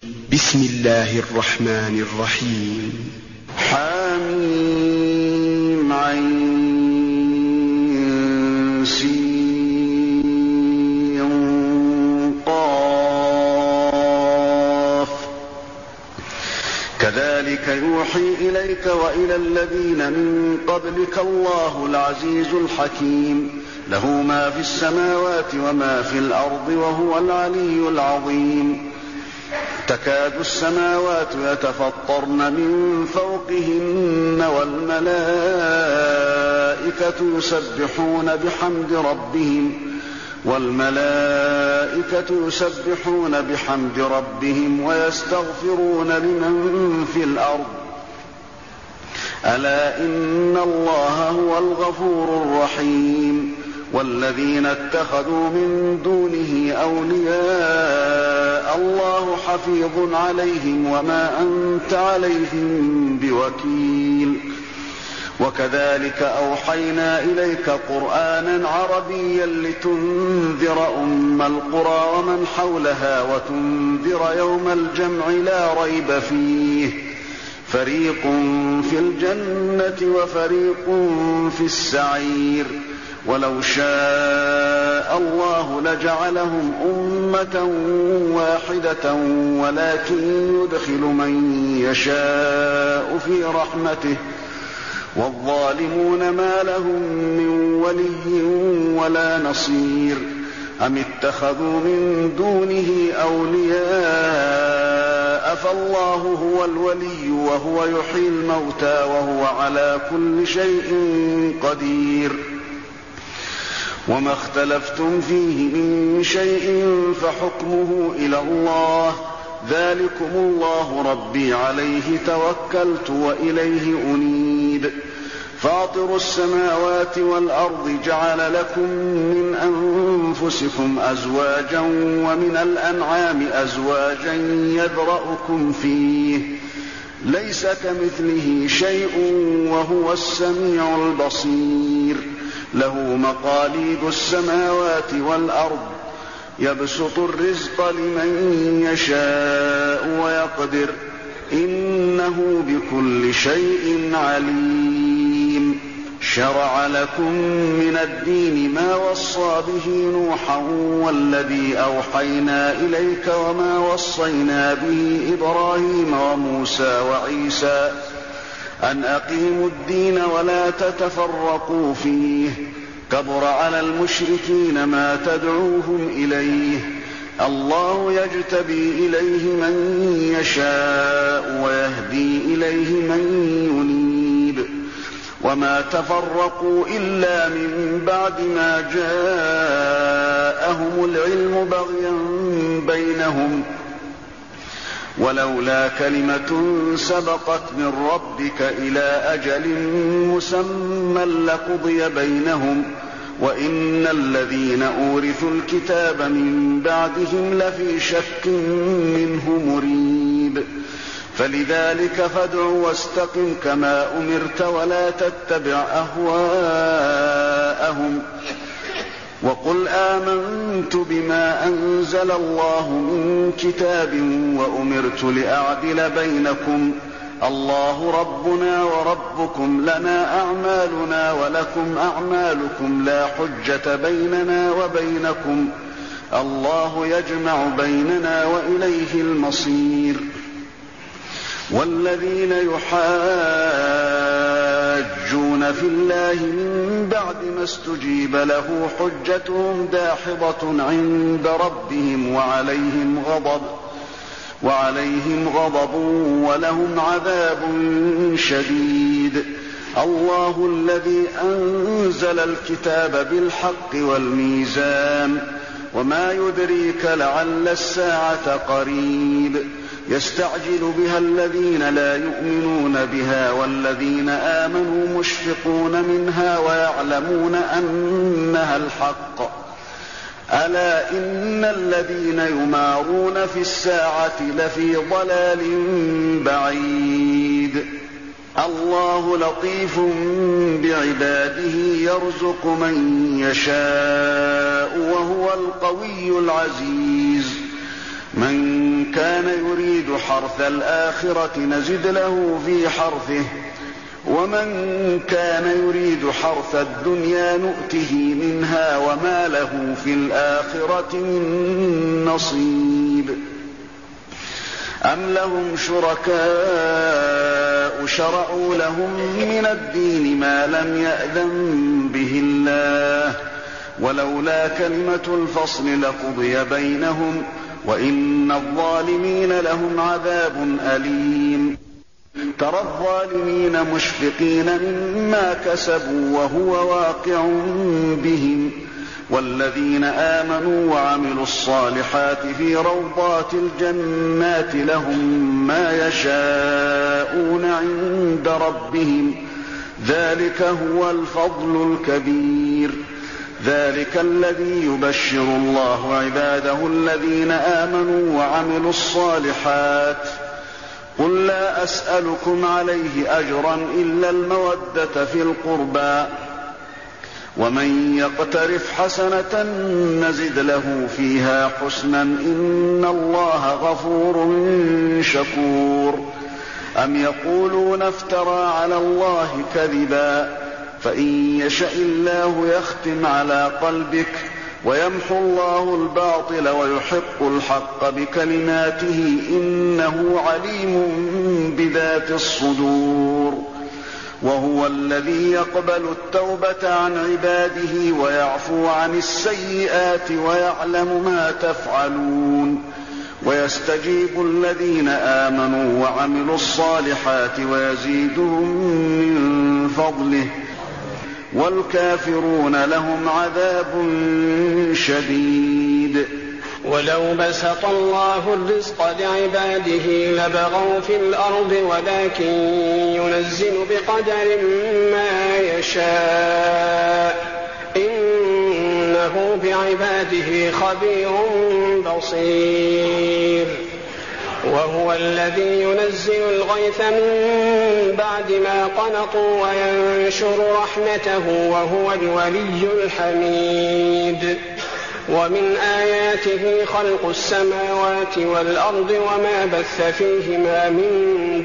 بسم الله الرحمن الرحيم. حميم عين سين قاف كذلك يوحي إليك وإلى الذين من قبلك الله العزيز الحكيم له ما في السماوات وما في الأرض وهو العلي العظيم. تكاد السماوات يتفطرن من فوقهن والملائكة يسبحون بحمد ربهم ويستغفرون لمن في الأرض ألا إن الله هو الغفور الرحيم. والذين اتخذوا من دونه أولياء الله حفيظ عليهم وما أنت عليهم بوكيل. وكذلك أوحينا إليك قرآنا عربيا لتنذر أم القرى ومن حولها وتنذر يوم الجمع لا ريب فيه فريق في الجنة وفريق في السعير. ولو شاء الله لجعلهم أمة واحدة ولكن يدخل من يشاء في رحمته والظالمون ما لهم من ولي ولا نصير. أم اتخذوا من دونه أولياء فالله هو الولي وهو يحيي الموتى وهو على كل شيء قدير. وما اختلفتم فيه من شيء فحكمه إلى الله ذلكم الله ربي عليه توكلت وإليه أنيب. فاطر السماوات والأرض جعل لكم من أنفسكم أزواجا ومن الأنعام أزواجا يذرأكم فيه ليس كمثله شيء وهو السميع البصير. له مقاليد السماوات والأرض يبسط الرزق لمن يشاء ويقدر إنه بكل شيء عليم. شرع لكم من الدين ما وصى به نوحا والذي أوحينا إليك وما وصينا به إبراهيم وموسى وعيسى أن أقيموا الدين ولا تتفرقوا فيه كبر على المشركين ما تدعوهم إليه الله يجتبي إليه من يشاء ويهدي إليه من ينيب. وما تفرقوا إلا من بعد ما جاءهم العلم بغيا بينهم ولولا كلمة سبقت من ربك إلى أجل مسمى لقضي بينهم وإن الذين أورثوا الكتاب من بعدهم لفي شك منه مريب. فلذلك فادع واستقم كما أمرت ولا تتبع أهواءهم وقل آمنت بما أنزل الله من كتاب وأمرت لأعدل بينكم الله ربنا وربكم لنا أعمالنا ولكم أعمالكم لا حجة بيننا وبينكم الله يجمع بيننا وإليه المصير. والذين يحاجون في الله من بعد ما استجيب له حجتهم داحضة عند ربهم وعليهم غضب ولهم عذاب شديد. الله الذي أنزل الكتاب بالحق والميزان وما يدريك لعل الساعة قريب. يستعجل بها الذين لا يؤمنون بها والذين آمنوا مشفقون منها ويعلمون أنها الحق. ألا إن الذين يمارون في الساعة لفي ضلال بعيد. الله لطيف بعباده يرزق من يشاء وهو القوي العزيز. من كان يريد حرث الآخرة نزد له في حرثه ومن كان يريد حرث الدنيا نؤته منها وما له في الآخرة من نصيب أم لهم شركاء شرعوا لهم من الدين ما لم يأذن به الله ولولا كلمة الفصل لقضي بينهم وإن الظالمين لهم عذاب أليم ترى الظالمين مشفقين مما كسبوا وهو واقع بهم والذين آمنوا وعملوا الصالحات في روضات الجنات لهم ما يشاءون عند ربهم ذلك هو الفضل الكبير ذلك الذي يبشر الله عباده الذين آمنوا وعملوا الصالحات قل لا أسألكم عليه أجرا إلا المودة في القربى ومن يقترف حسنة نزد له فيها حسنا إن الله غفور شكور أم يقولون افترى على الله كذبا فإن يشأ الله يختم على قلبك ويمحو الله الباطل ويحق الحق بكلماته إنه عليم بذات الصدور وهو الذي يقبل التوبة عن عباده ويعفو عن السيئات ويعلم ما تفعلون ويستجيب الذين آمنوا وعملوا الصالحات ويزيدهم من فضله والكافرون لهم عذاب شديد ولو بسط الله الرزق لعباده لبغوا في الأرض ولكن ينزل بقدر ما يشاء إنه بعباده خبير بصير وهو الذي ينزل الغيث من بعد ما قنطوا وينشر رحمته وهو الولي الحميد ومن آياته خلق السماوات والأرض وما بث فيهما من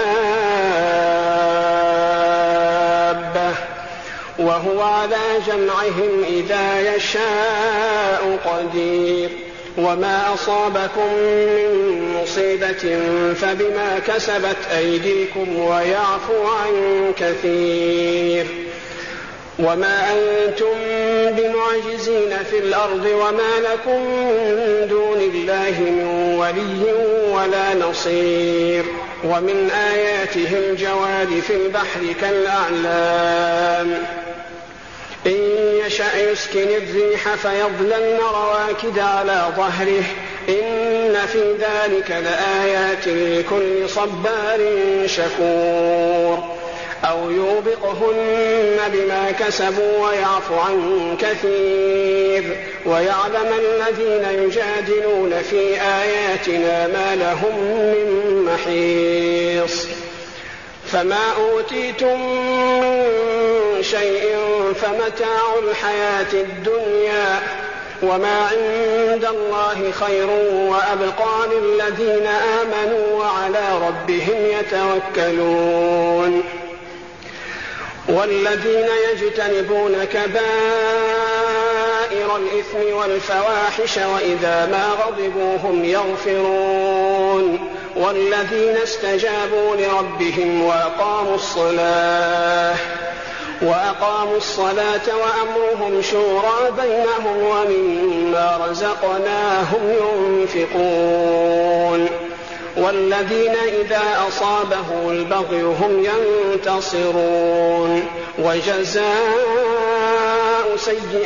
دابة وهو على جمعهم إذا يشاء قدير وما أصابكم من مصيبة فبما كسبت أيديكم ويعفو عن كثير وما أنتم بمعجزين في الأرض وما لكم من دون الله من ولي ولا نصير ومن آياته الجوار في البحر كالأعلام إن يشأ يسكن الريح فيظللن رواكد على ظهره إن في ذلك لآيات لكل صبار شكور أو يوبقهن بما كسبوا ويعفو عن كثير ويعلم الذين يجادلون في آياتنا ما لهم من محيص فما أوتيتم من شيء فمتاع الحياة الدنيا وما عند الله خير وأبقى للذين آمنوا وعلى ربهم يتوكلون والذين يجتنبون كبائر الإثم والفواحش وإذا ما غضبوا هم يغفرون والذين استجابوا لربهم وأقاموا الصلاة وأمرهم شورى بينهم ومما رزقناهم ينفقون والذين إذا أصابهم البغي هم ينتصرون وجزاء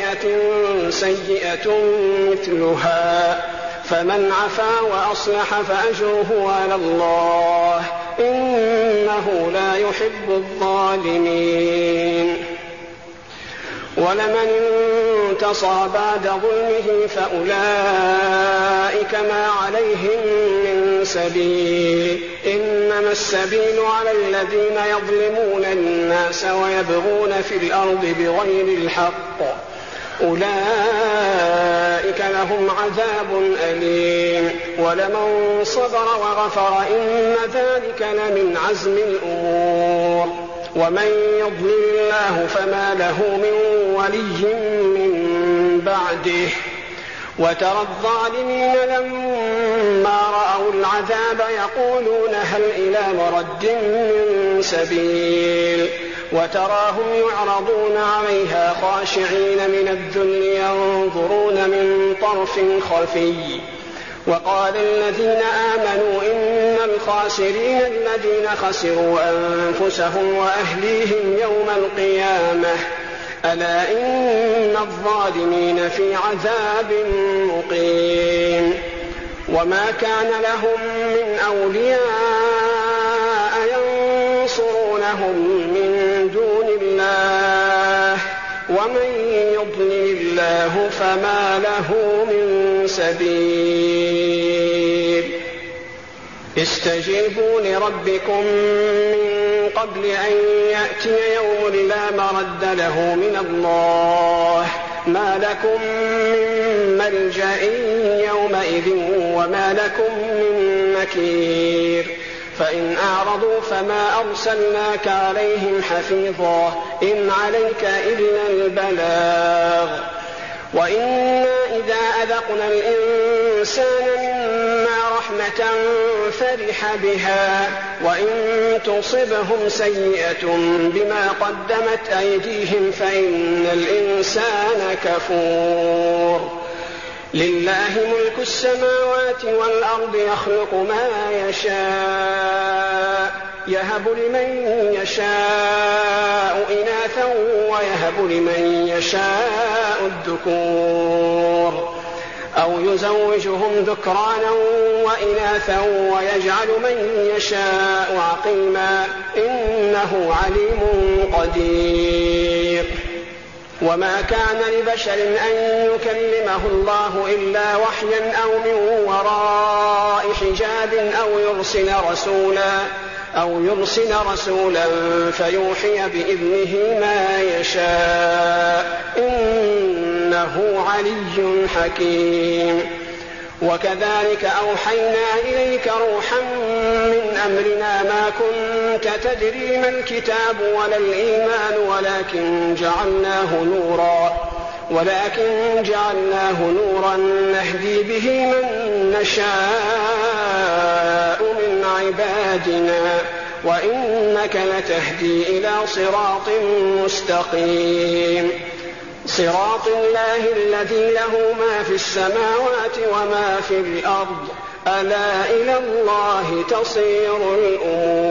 سيئة مثلها فمن عفا وأصلح فأجره على الله إنه لا يحب الظالمين ولمن انتصر بعد ظلمه فأولئك ما عليهم من سبيل إنما السبيل على الذين يظلمون الناس ويبغون في الأرض بغير الحق أولئك لهم عذاب أليم ولمن صبر وغفر إن ذلك لمن عزم الأمور ومن يضلل الله فما له من ولي من بعده وترى الظالمين لما رأوا العذاب يقولون هل إلى مرد من سبيل وتراهم يعرضون عليها خاشعين من الذل ينظرون من طرف خفي وقال الذين آمنوا إن الخاسرين الذين خسروا أنفسهم وأهليهم يوم القيامة ألا إن الظالمين في عذاب مقيم وما كان لهم من أولياء ينصرونهم من دون الله ومن يضلل الله فما له من سبيل استجيبوا لربكم من قبل أن يأتي يوم لا مرد له من الله ما لكم من ملجأ يومئذ وما لكم من نكير فإن أعرضوا فما أرسلناك عليهم حفيظا إن عليك إلا البلاغ وإنا إذا أذقنا الإنسان منا رحمة فرح بها وإن تصبهم سيئة بما قدمت أيديهم فإن الإنسان كفور لله ملك السماوات والأرض يخلق ما يشاء يهب لمن يشاء إناثا ويهب لمن يشاء الذكور أو يزوجهم ذكرانا وإناثا ويجعل من يشاء عقيما إنه عليم قدير وما كان لبشر أن يكلمه الله إلا وحيا أو من وراء حجاب أو يرسل رسولا فيوحي بإذنه ما يشاء إنه علي حكيم وكذلك أوحينا إليك روحا من أمرنا ما كنت تدري ما الكتاب ولا الإيمان ولكن جعلناه نورا نهدي به من نشاء من عبادنا وإنك لتهدي إلى صراط مستقيم صراط الله الذي له ما في السماوات وما في الأرض ألا إلى الله تصير الأمور